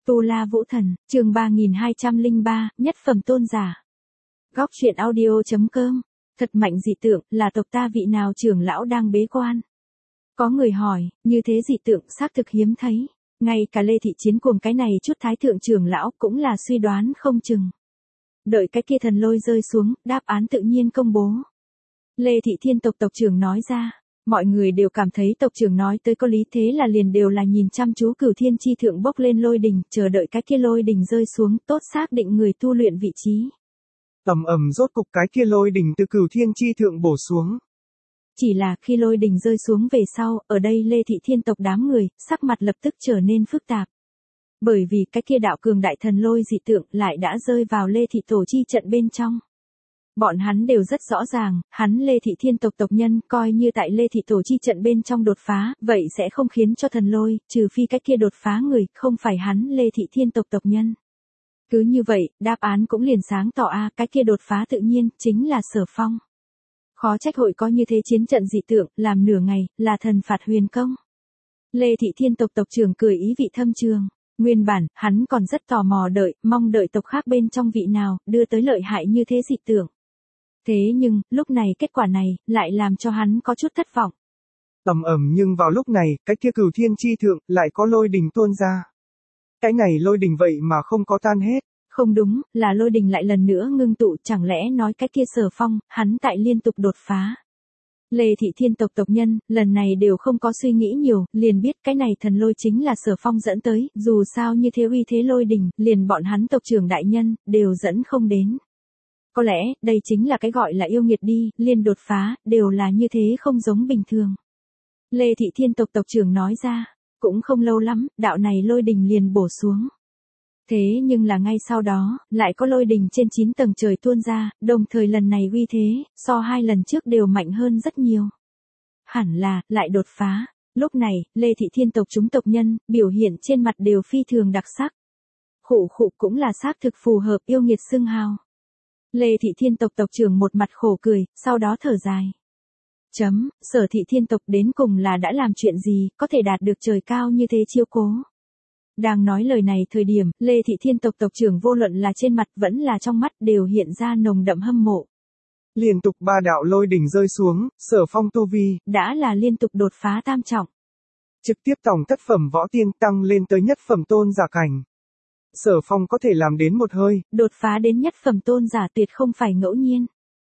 Tu La Vũ Thần, chương 3203, nhất phẩm tôn giả. Góc truyện audio.com. Thật mạnh dị tượng, là tộc ta vị nào trưởng lão đang bế quan? Có người hỏi, như thế dị tượng xác thực hiếm thấy. Ngay cả Lê Thị Chiến Cuồng cái này chút thái thượng trưởng lão cũng là suy đoán không chừng. Đợi cái kia thần lôi rơi xuống, đáp án tự nhiên công bố. Lê Thị Thiên tộc tộc trưởng nói ra. Mọi người đều cảm thấy tộc trưởng nói tới có lý, thế là liền đều là nhìn chăm chú Cửu Thiên Chi Thượng bốc lên lôi đình, chờ đợi cái kia lôi đình rơi xuống, tốt xác định người tu luyện vị trí. Ầm ầm, rốt cục cái kia lôi đình từ Cửu Thiên Chi Thượng bổ xuống. Chỉ là khi lôi đình rơi xuống về sau, ở đây Lê Thị Thiên tộc đám người, sắc mặt lập tức trở nên phức tạp. Bởi vì cái kia đạo cường đại thần lôi dị tượng lại đã rơi vào Lê Thị Tổ Chi trận bên trong. Bọn hắn đều rất rõ ràng, hắn Lê Thị Thiên tộc tộc nhân coi như tại Lê Thị Tổ Chi trận bên trong đột phá, vậy sẽ không khiến cho thần lôi, trừ phi cái kia đột phá người, không phải hắn Lê Thị Thiên tộc tộc nhân. Cứ như vậy, đáp án cũng liền sáng tỏ cái kia đột phá tự nhiên, chính là Sở Phong. Khó trách hội có như thế chiến trận dị tượng, làm nửa ngày, là thần phạt huyền công. Lê Thị Thiên tộc tộc trưởng cười ý vị thâm trường. Nguyên bản, hắn còn rất tò mò mong đợi tộc khác bên trong vị nào, đưa tới lợi hại như thế dị tượng. Thế nhưng, lúc này kết quả này, lại làm cho hắn có chút thất vọng. Ầm ầm, nhưng vào lúc này, cái kia Cửu Thiên Chi Thượng, lại có lôi đình tuôn ra. Cái này lôi đình vậy mà không có tan hết. Không đúng, là lôi đình lại lần nữa ngưng tụ, chẳng lẽ nói cái kia Sở Phong, hắn tại liên tục đột phá. Lê Thị Thiên tộc tộc nhân, lần này đều không có suy nghĩ nhiều, liền biết cái này thần lôi chính là Sở Phong dẫn tới, dù sao như thế uy thế lôi đình, liền bọn hắn tộc trưởng đại nhân, đều dẫn không đến. Có lẽ, đây chính là cái gọi là yêu nghiệt đi, liên đột phá, đều là như thế không giống bình thường. Lê Thị Thiên tộc tộc trưởng nói ra, cũng không lâu lắm, đạo này lôi đình liền bổ xuống. Thế nhưng là ngay sau đó, lại có lôi đình trên 9 tầng trời tuôn ra, đồng thời lần này uy thế, so 2 lần trước đều mạnh hơn rất nhiều. Hẳn là, lại đột phá. Lúc này, Lê Thị Thiên tộc chúng tộc nhân, biểu hiện trên mặt đều phi thường đặc sắc. Khụ cũng là xác thực phù hợp yêu nghiệt xưng hào. Lê Thị Thiên tộc tộc trưởng một mặt khổ cười, sau đó thở dài. Sở Thị Thiên tộc đến cùng là đã làm chuyện gì, có thể đạt được trời cao như thế chiếu cố. Đang nói lời này thời điểm, Lê Thị Thiên tộc tộc trưởng vô luận là trên mặt vẫn là trong mắt đều hiện ra nồng đậm hâm mộ. Liên tục 3 đạo lôi đỉnh rơi xuống, Sở Phong tu vi đã là liên tục đột phá tam trọng. Trực tiếp tổng thất phẩm võ tiên tăng lên tới nhất phẩm tôn giả cảnh. Sở Phong có thể làm đến một hơi, đột phá đến nhất phẩm tôn giả tuyệt không phải ngẫu nhiên.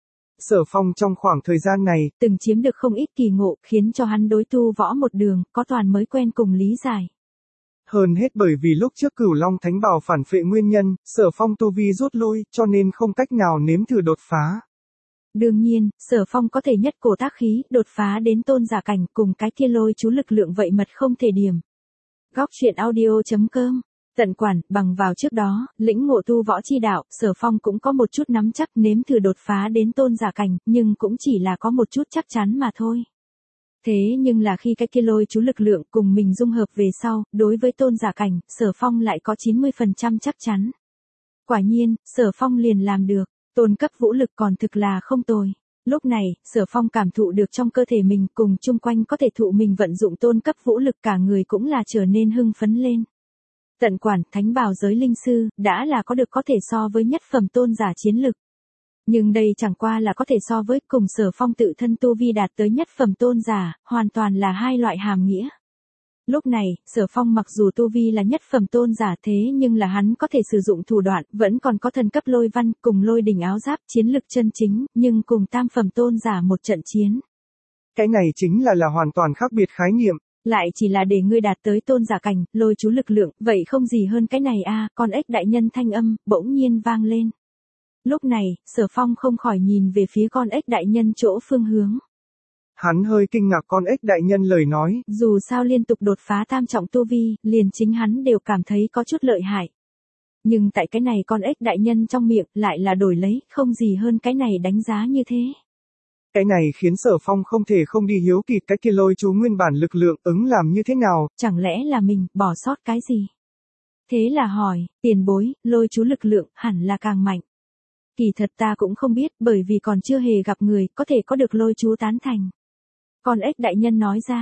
Sở Phong trong khoảng thời gian này, từng chiếm được không ít kỳ ngộ, khiến cho hắn đối tu võ một đường, có toàn mới quen cùng lý giải. Hơn hết bởi vì lúc trước Cửu Long Thánh Bảo phản phệ nguyên nhân, Sở Phong tu vi rút lui, cho nên không cách nào nếm thử đột phá. Đương nhiên, Sở Phong có thể nhất cổ tác khí, đột phá đến tôn giả cảnh, cùng cái kia lôi chú lực lượng vậy mật không thể điểm. Góc truyện audio.com. Tận quản, bằng vào trước đó, lĩnh ngộ tu võ chi đạo, Sở Phong cũng có một chút nắm chắc nếm thử đột phá đến tôn giả cảnh, nhưng cũng chỉ là có một chút chắc chắn mà thôi. Thế nhưng là khi cái kia lôi chú lực lượng cùng mình dung hợp về sau, đối với tôn giả cảnh, Sở Phong lại có 90% chắc chắn. Quả nhiên, Sở Phong liền làm được, tôn cấp vũ lực còn thực là không tồi. Lúc này, Sở Phong cảm thụ được trong cơ thể mình cùng chung quanh có thể thụ mình vận dụng tôn cấp vũ lực, cả người cũng là trở nên hưng phấn lên. Tận quản, thánh bào giới linh sư, đã là có được có thể so với nhất phẩm tôn giả chiến lực. Nhưng đây chẳng qua là có thể so với cùng Sở Phong tự thân tu vi đạt tới nhất phẩm tôn giả, hoàn toàn là hai loại hàm nghĩa. Lúc này, Sở Phong mặc dù tu vi là nhất phẩm tôn giả thế nhưng là hắn có thể sử dụng thủ đoạn, vẫn còn có thần cấp lôi văn, cùng lôi đỉnh áo giáp chiến lực chân chính, nhưng cùng tam phẩm tôn giả một trận chiến. Cái này chính là hoàn toàn khác biệt khái niệm. Lại chỉ là để ngươi đạt tới tôn giả cảnh, lôi chú lực lượng, vậy không gì hơn cái này con ếch đại nhân thanh âm, bỗng nhiên vang lên. Lúc này, Sở Phong không khỏi nhìn về phía con ếch đại nhân chỗ phương hướng. Hắn hơi kinh ngạc con ếch đại nhân lời nói. Dù sao liên tục đột phá tam trọng tu vi, liền chính hắn đều cảm thấy có chút lợi hại. Nhưng tại cái này con ếch đại nhân trong miệng lại là đổi lấy, không gì hơn cái này đánh giá như thế. Cái này khiến Sở Phong không thể không đi hiếu kỳ cái kia lôi chú nguyên bản lực lượng ứng làm như thế nào. Chẳng lẽ là mình bỏ sót cái gì? Thế là hỏi, tiền bối, lôi chú lực lượng hẳn là càng mạnh. Kỳ thật ta cũng không biết, bởi vì còn chưa hề gặp người có thể có được lôi chú tán thành. Con ếch đại nhân nói ra,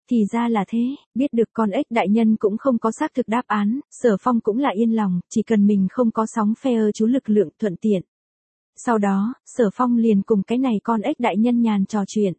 thì ra là thế, biết được con ếch đại nhân cũng không có xác thực đáp án, Sở Phong cũng là yên lòng, chỉ cần mình không có sóng phe chú lực lượng thuận tiện. Sau đó, Sở Phong liền cùng cái này con ếch đại nhân nhàn trò chuyện.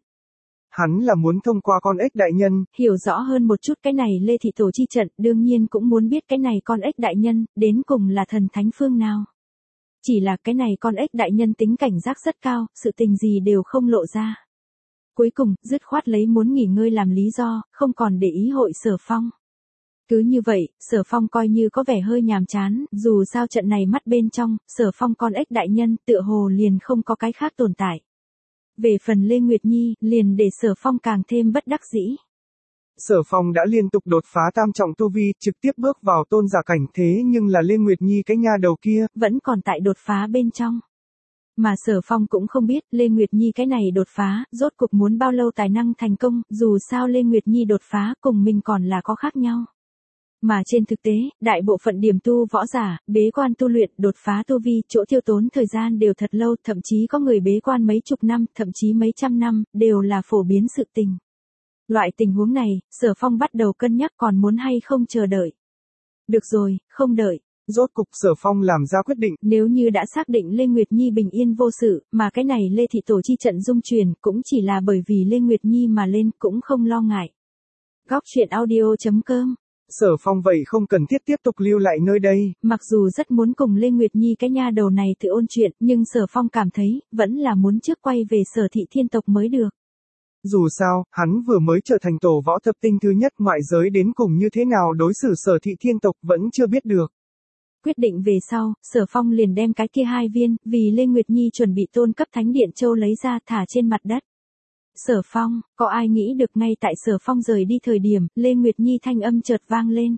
Hắn là muốn thông qua con ếch đại nhân, hiểu rõ hơn một chút cái này Lê Thị Tổ chi trận, đương nhiên cũng muốn biết cái này con ếch đại nhân, đến cùng là thần thánh phương nào. Chỉ là cái này con ếch đại nhân tính cảnh giác rất cao, sự tình gì đều không lộ ra. Cuối cùng, dứt khoát lấy muốn nghỉ ngơi làm lý do, không còn để ý hội Sở Phong. Cứ như vậy, Sở Phong coi như có vẻ hơi nhàm chán, dù sao trận này mắt bên trong, Sở Phong con ếch đại nhân tựa hồ liền không có cái khác tồn tại. Về phần Lê Nguyệt Nhi, liền để Sở Phong càng thêm bất đắc dĩ. Sở Phong đã liên tục đột phá tam trọng tu vi, trực tiếp bước vào tôn giả cảnh, thế nhưng là Lê Nguyệt Nhi cái nha đầu kia, vẫn còn tại đột phá bên trong. Mà Sở Phong cũng không biết Lê Nguyệt Nhi cái này đột phá, rốt cuộc muốn bao lâu tài năng thành công, dù sao Lê Nguyệt Nhi đột phá cùng mình còn là có khác nhau. Mà trên thực tế, đại bộ phận điểm tu võ giả, bế quan tu luyện, đột phá tu vi, chỗ tiêu tốn thời gian đều thật lâu, thậm chí có người bế quan mấy chục năm, thậm chí mấy trăm năm, đều là phổ biến sự tình. Loại tình huống này, Sở Phong bắt đầu cân nhắc còn muốn hay không chờ đợi. Được rồi, không đợi. Rốt cục Sở Phong làm ra quyết định. Nếu như đã xác định Lê Nguyệt Nhi bình yên vô sự, mà cái này Lê Thị Tổ chi trận dung truyền, cũng chỉ là bởi vì Lê Nguyệt Nhi mà lên, cũng không lo ngại. Góc truyện audio.com. Sở Phong vậy không cần thiết tiếp tục lưu lại nơi đây. Mặc dù rất muốn cùng Lê Nguyệt Nhi cái nha đầu này tự ôn chuyện, nhưng Sở Phong cảm thấy, vẫn là muốn trước quay về Sở Thị Thiên tộc mới được. Dù sao, hắn vừa mới trở thành tổ võ thập tinh thứ nhất, ngoại giới đến cùng như thế nào đối xử Sở Thị Thiên tộc vẫn chưa biết được. Quyết định về sau, Sở Phong liền đem cái kia 2 viên, vì Lê Nguyệt Nhi chuẩn bị tôn cấp thánh điện châu lấy ra thả trên mặt đất. Sở Phong, có ai nghĩ được ngay tại Sở Phong rời đi thời điểm, Lê Nguyệt Nhi thanh âm chợt vang lên.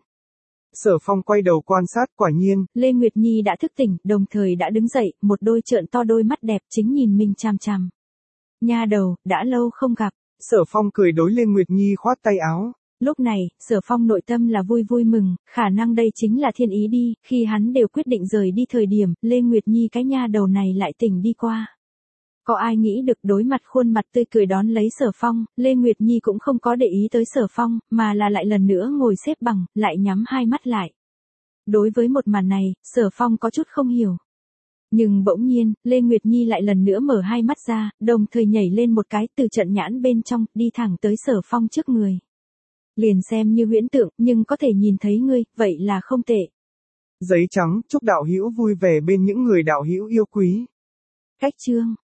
Sở Phong quay đầu quan sát, quả nhiên, Lê Nguyệt Nhi đã thức tỉnh, đồng thời đã đứng dậy, một đôi trợn to đôi mắt đẹp chính nhìn mình chằm chằm. Nha đầu, đã lâu không gặp. Sở Phong cười đối Lê Nguyệt Nhi khoát tay áo. Lúc này, Sở Phong nội tâm là vui vui mừng, khả năng đây chính là thiên ý đi, khi hắn đều quyết định rời đi thời điểm, Lê Nguyệt Nhi cái nha đầu này lại tỉnh đi qua. Có ai nghĩ được đối mặt khuôn mặt tươi cười đón lấy Sở Phong, Lê Nguyệt Nhi cũng không có để ý tới Sở Phong, mà là lại lần nữa ngồi xếp bằng, lại nhắm hai mắt lại. Đối với một màn này, Sở Phong có chút không hiểu. Nhưng bỗng nhiên, Lê Nguyệt Nhi lại lần nữa mở hai mắt ra, đồng thời nhảy lên một cái từ trận nhãn bên trong, đi thẳng tới Sở Phong trước người. Liền xem như huyễn tượng, nhưng có thể nhìn thấy ngươi, vậy là không tệ. Giấy trắng, chúc đạo hữu vui vẻ bên những người đạo hữu yêu quý. Cách chương